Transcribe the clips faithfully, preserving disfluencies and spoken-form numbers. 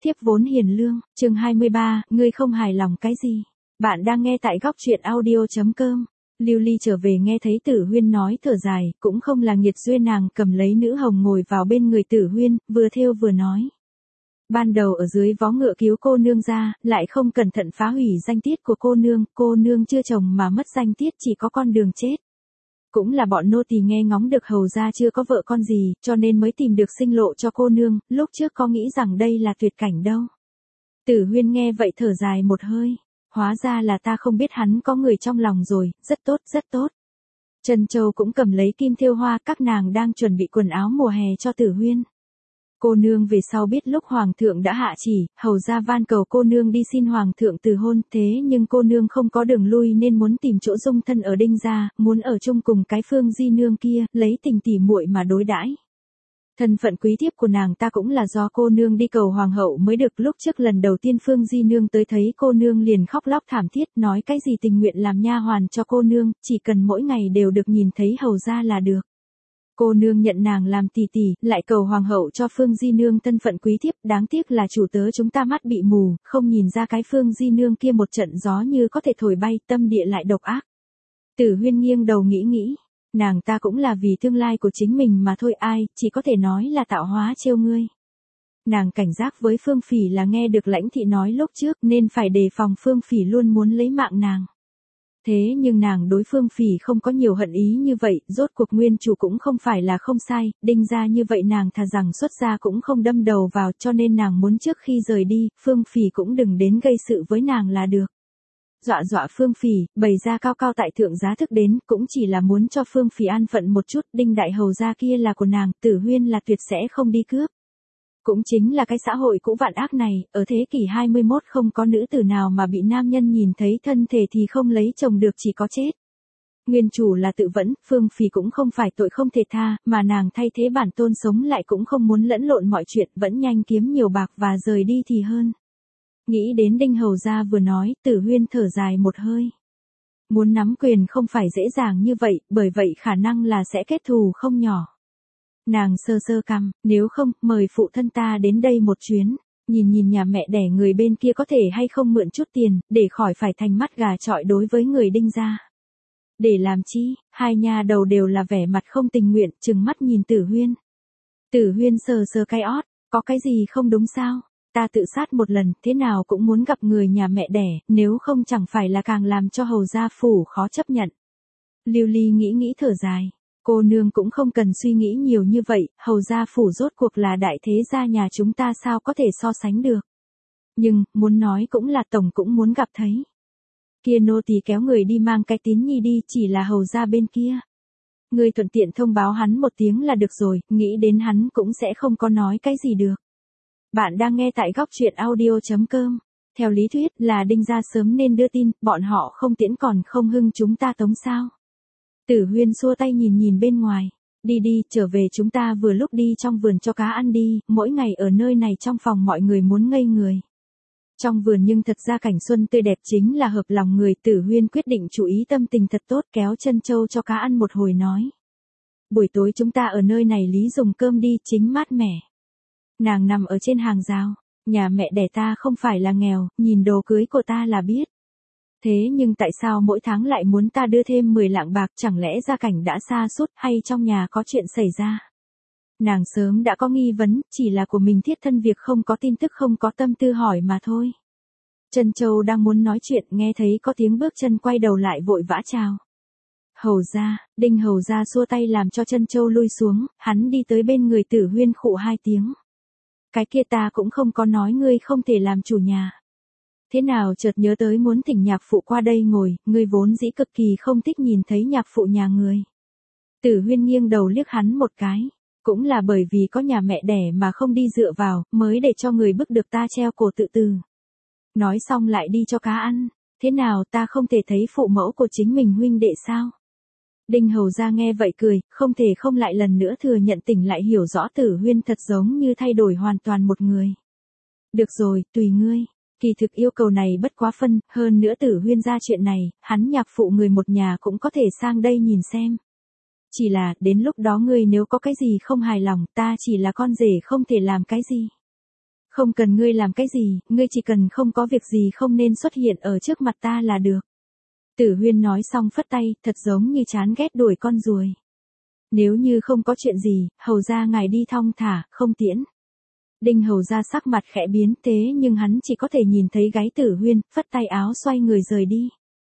Thiếp vốn hiền lương, chương hai mươi ba, ngươi không hài lòng cái gì? Bạn đang nghe tại góc truyện audio.com. Lưu Ly trở về nghe thấy Tử Huyên nói thở dài, cũng không là nghiệt duyên, nàng cầm lấy nữ hồng ngồi vào bên người Tử Huyên, vừa thêu vừa nói. Ban đầu ở dưới vó ngựa cứu cô nương ra, lại không cẩn thận phá hủy danh tiết của cô nương, cô nương chưa chồng mà mất danh tiết chỉ có con đường chết. Cũng là bọn nô tỳ nghe ngóng được hầu gia chưa có vợ con gì, cho nên mới tìm được sinh lộ cho cô nương, lúc trước có nghĩ rằng đây là tuyệt cảnh đâu. Tử Huyên nghe vậy thở dài một hơi, hóa ra là ta không biết hắn có người trong lòng rồi, rất tốt, rất tốt. Trân Châu cũng cầm lấy kim thêu hoa, các nàng đang chuẩn bị quần áo mùa hè cho Tử Huyên. Cô nương về sau biết lúc hoàng thượng đã hạ chỉ, hầu gia van cầu cô nương đi xin hoàng thượng từ hôn, thế nhưng cô nương không có đường lui nên muốn tìm chỗ dung thân ở Đinh gia, muốn ở chung cùng cái Phương Di nương kia, lấy tình tỉ muội mà đối đãi. Thân phận quý thiếp của nàng ta cũng là do cô nương đi cầu hoàng hậu mới được, lúc trước lần đầu tiên Phương Di nương tới thấy cô nương liền khóc lóc thảm thiết, nói cái gì tình nguyện làm nha hoàn cho cô nương, chỉ cần mỗi ngày đều được nhìn thấy hầu gia là được. Cô nương nhận nàng làm tỷ tỷ, lại cầu hoàng hậu cho Phương Di nương thân phận quý thiếp, đáng tiếc là chủ tớ chúng ta mắt bị mù, không nhìn ra cái Phương Di nương kia một trận gió như có thể thổi bay, tâm địa lại độc ác. Tử Huyên nghiêng đầu nghĩ nghĩ, nàng ta cũng là vì tương lai của chính mình mà thôi, ai, chỉ có thể nói là tạo hóa trêu ngươi. Nàng cảnh giác với Phương Phỉ là nghe được Lãnh thị nói lúc trước nên phải đề phòng Phương Phỉ luôn muốn lấy mạng nàng. Thế nhưng nàng đối Phương Phỉ không có nhiều hận ý như vậy, rốt cuộc nguyên chủ cũng không phải là không sai, Đinh gia như vậy nàng thà rằng xuất gia cũng không đâm đầu vào, cho nên nàng muốn trước khi rời đi, Phương Phỉ cũng đừng đến gây sự với nàng là được. Dọa dọa Phương Phỉ, bày ra cao cao tại thượng giá thức đến, cũng chỉ là muốn cho Phương Phỉ an phận một chút, Đinh đại hầu gia kia là của nàng, Tử Huyên là tuyệt sẽ không đi cướp. Cũng chính là cái xã hội cũ vạn ác này, ở thế kỷ hai mươi mốt không có nữ tử nào mà bị nam nhân nhìn thấy thân thể thì không lấy chồng được, chỉ có chết. Nguyên chủ là tự vẫn, Phương Phỉ cũng không phải tội không thể tha, mà nàng thay thế bản tôn sống lại cũng không muốn lẫn lộn mọi chuyện, vẫn nhanh kiếm nhiều bạc và rời đi thì hơn. Nghĩ đến Đinh hầu gia vừa nói, Tử Huyên thở dài một hơi. Muốn nắm quyền không phải dễ dàng như vậy, bởi vậy khả năng là sẽ kết thù không nhỏ. Nàng sơ sơ cằm, nếu không, mời phụ thân ta đến đây một chuyến, nhìn nhìn nhà mẹ đẻ người bên kia có thể hay không mượn chút tiền, để khỏi phải thành mắt gà chọi đối với người Đinh gia. Để làm chi, hai nhà đầu đều là vẻ mặt không tình nguyện, trừng mắt nhìn Tử Huyên. Tử Huyên sờ sờ cái ót, có cái gì không đúng sao? Ta tự sát một lần, thế nào cũng muốn gặp người nhà mẹ đẻ, nếu không chẳng phải là càng làm cho hầu gia phủ khó chấp nhận. Lưu Ly nghĩ nghĩ thở dài. Cô nương cũng không cần suy nghĩ nhiều như vậy, hầu gia phủ rốt cuộc là đại thế gia nhà chúng ta, sao có thể so sánh được. Nhưng, muốn nói cũng là tổng cũng muốn gặp thấy. Kia nô tỳ kéo người đi mang cái tín nhi đi, chỉ là hầu gia bên kia. Người thuận tiện thông báo hắn một tiếng là được rồi, nghĩ đến hắn cũng sẽ không có nói cái gì được. Bạn đang nghe tại góc truyện audio.com. Theo lý thuyết là Đinh gia sớm nên đưa tin, bọn họ không tiễn còn không hưng chúng ta tống sao. Tử Huyên xua tay nhìn nhìn bên ngoài. Đi đi, trở về, chúng ta vừa lúc đi trong vườn cho cá ăn đi, mỗi ngày ở nơi này trong phòng mọi người muốn ngây người. Trong vườn nhưng thật ra cảnh xuân tươi đẹp chính là hợp lòng người, Tử Huyên quyết định chú ý tâm tình thật tốt, kéo Trân Châu cho cá ăn một hồi nói. Buổi tối chúng ta ở nơi này lý dùng cơm đi, chính mát mẻ. Nàng nằm ở trên hàng rào, nhà mẹ đẻ ta không phải là nghèo, nhìn đồ cưới của ta là biết. Thế nhưng tại sao mỗi tháng lại muốn ta đưa thêm mười lạng bạc, chẳng lẽ gia cảnh đã sa sút hay trong nhà có chuyện xảy ra? Nàng sớm đã có nghi vấn, chỉ là của mình thiết thân việc không có tin tức, không có tâm tư hỏi mà thôi. Trân Châu đang muốn nói chuyện, nghe thấy có tiếng bước chân, quay đầu lại vội vã chào. Hầu gia, Đinh hầu gia xua tay làm cho Trân Châu lui xuống, hắn đi tới bên người Tử Huyên khụ hai tiếng. Cái kia ta cũng không có nói ngươi không thể làm chủ nhà. Thế nào chợt nhớ tới muốn thỉnh nhạc phụ qua đây ngồi, ngươi vốn dĩ cực kỳ không thích nhìn thấy nhạc phụ nhà người. Tử Huyên nghiêng đầu liếc hắn một cái, cũng là bởi vì có nhà mẹ đẻ mà không đi dựa vào, mới để cho người bức được ta treo cổ tự tử. Nói xong lại đi cho cá ăn, thế nào ta không thể thấy phụ mẫu của chính mình huynh đệ sao? Đinh hầu gia nghe vậy cười, không thể không lại lần nữa thừa nhận, tỉnh lại hiểu rõ Tử Huyên thật giống như thay đổi hoàn toàn một người. Được rồi, tùy ngươi. Kỳ thực yêu cầu này bất quá phân, hơn nữa Tử Huyên ra chuyện này, hắn nhạc phụ người một nhà cũng có thể sang đây nhìn xem. Chỉ là, đến lúc đó ngươi nếu có cái gì không hài lòng, ta chỉ là con rể không thể làm cái gì. Không cần ngươi làm cái gì, ngươi chỉ cần không có việc gì không nên xuất hiện ở trước mặt ta là được. Tử Huyên nói xong phất tay, thật giống như chán ghét đuổi con ruồi. Nếu như không có chuyện gì, hầu ra ngài đi thong thả, không tiễn. Đinh hầu ra sắc mặt khẽ biến, thế nhưng hắn chỉ có thể nhìn thấy gáy Tử Huyên, phất tay áo xoay người rời đi.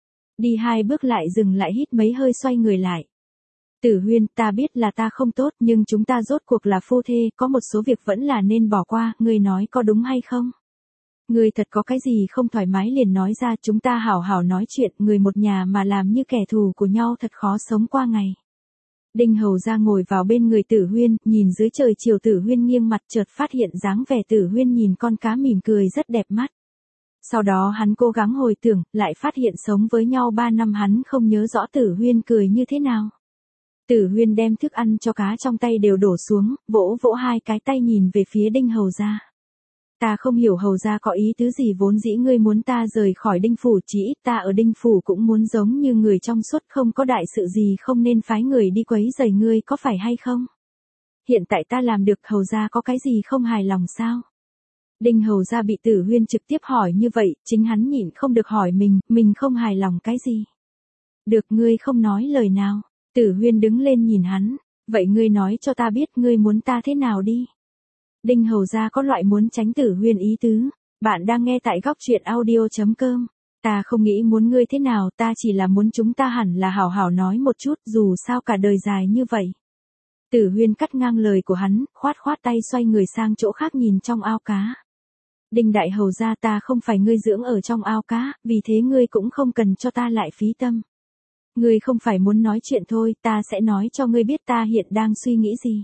Đi hai bước lại dừng lại hít mấy hơi xoay người lại. Tử Huyên, ta biết là ta không tốt nhưng chúng ta rốt cuộc là phu thê, có một số việc vẫn là nên bỏ qua, ngươi nói có đúng hay không? Ngươi thật có cái gì không thoải mái liền nói ra, chúng ta hảo hảo nói chuyện, người một nhà mà làm như kẻ thù của nhau thật khó sống qua ngày. Đinh hầu ra ngồi vào bên người Tử Huyên, nhìn dưới trời chiều Tử Huyên nghiêng mặt chợt phát hiện dáng vẻ Tử Huyên nhìn con cá mỉm cười rất đẹp mắt. Sau đó hắn cố gắng hồi tưởng, lại phát hiện sống với nhau ba năm hắn không nhớ rõ Tử Huyên cười như thế nào. Tử Huyên đem thức ăn cho cá trong tay đều đổ xuống, vỗ vỗ hai cái tay nhìn về phía Đinh hầu ra. Ta không hiểu hầu ra có ý tứ gì, vốn dĩ ngươi muốn ta rời khỏi Đinh phủ, chỉ ít ta ở Đinh phủ cũng muốn giống như người trong suốt, không có đại sự gì không nên phái người đi quấy rầy ngươi, có phải hay không? Hiện tại ta làm được, hầu ra có cái gì không hài lòng sao? Đinh hầu ra bị Tử Huyên trực tiếp hỏi như vậy, chính hắn nhịn không được hỏi mình, mình không hài lòng cái gì? Được, ngươi không nói lời nào. Tử Huyên đứng lên nhìn hắn, vậy ngươi nói cho ta biết ngươi muốn ta thế nào đi. Đinh hầu ra có loại muốn tránh Tử Huyên ý tứ. Bạn đang nghe tại góc truyện audio chấm com. Ta không nghĩ muốn ngươi thế nào, ta chỉ là muốn chúng ta hẳn là hảo hảo nói một chút, dù sao cả đời dài như vậy. Tử Huyên cắt ngang lời của hắn, khoát khoát tay xoay người sang chỗ khác nhìn trong ao cá. Đinh đại hầu ra, ta không phải ngươi dưỡng ở trong ao cá, vì thế ngươi cũng không cần cho ta lại phí tâm. Ngươi không phải muốn nói chuyện thôi, ta sẽ nói cho ngươi biết ta hiện đang suy nghĩ gì.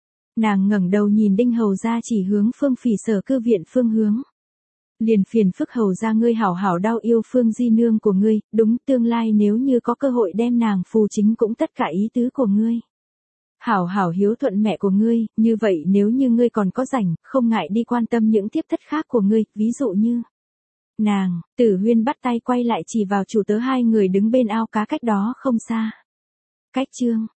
Nàng ngẩng đầu nhìn Đinh hầu ra chỉ hướng Phương Phỉ sở cư viện phương hướng. Liền phiền phức hầu ra ngươi hảo hảo đau yêu Phương di nương của ngươi, đúng, tương lai nếu như có cơ hội đem nàng phù chính cũng tất cả ý tứ của ngươi. Hảo hảo hiếu thuận mẹ của ngươi, như vậy nếu như ngươi còn có rảnh, không ngại đi quan tâm những tiếp thất khác của ngươi, ví dụ như... Nàng, Tử Huyên bắt tay quay lại chỉ vào chủ tớ hai người đứng bên ao cá cách đó không xa. Cách chương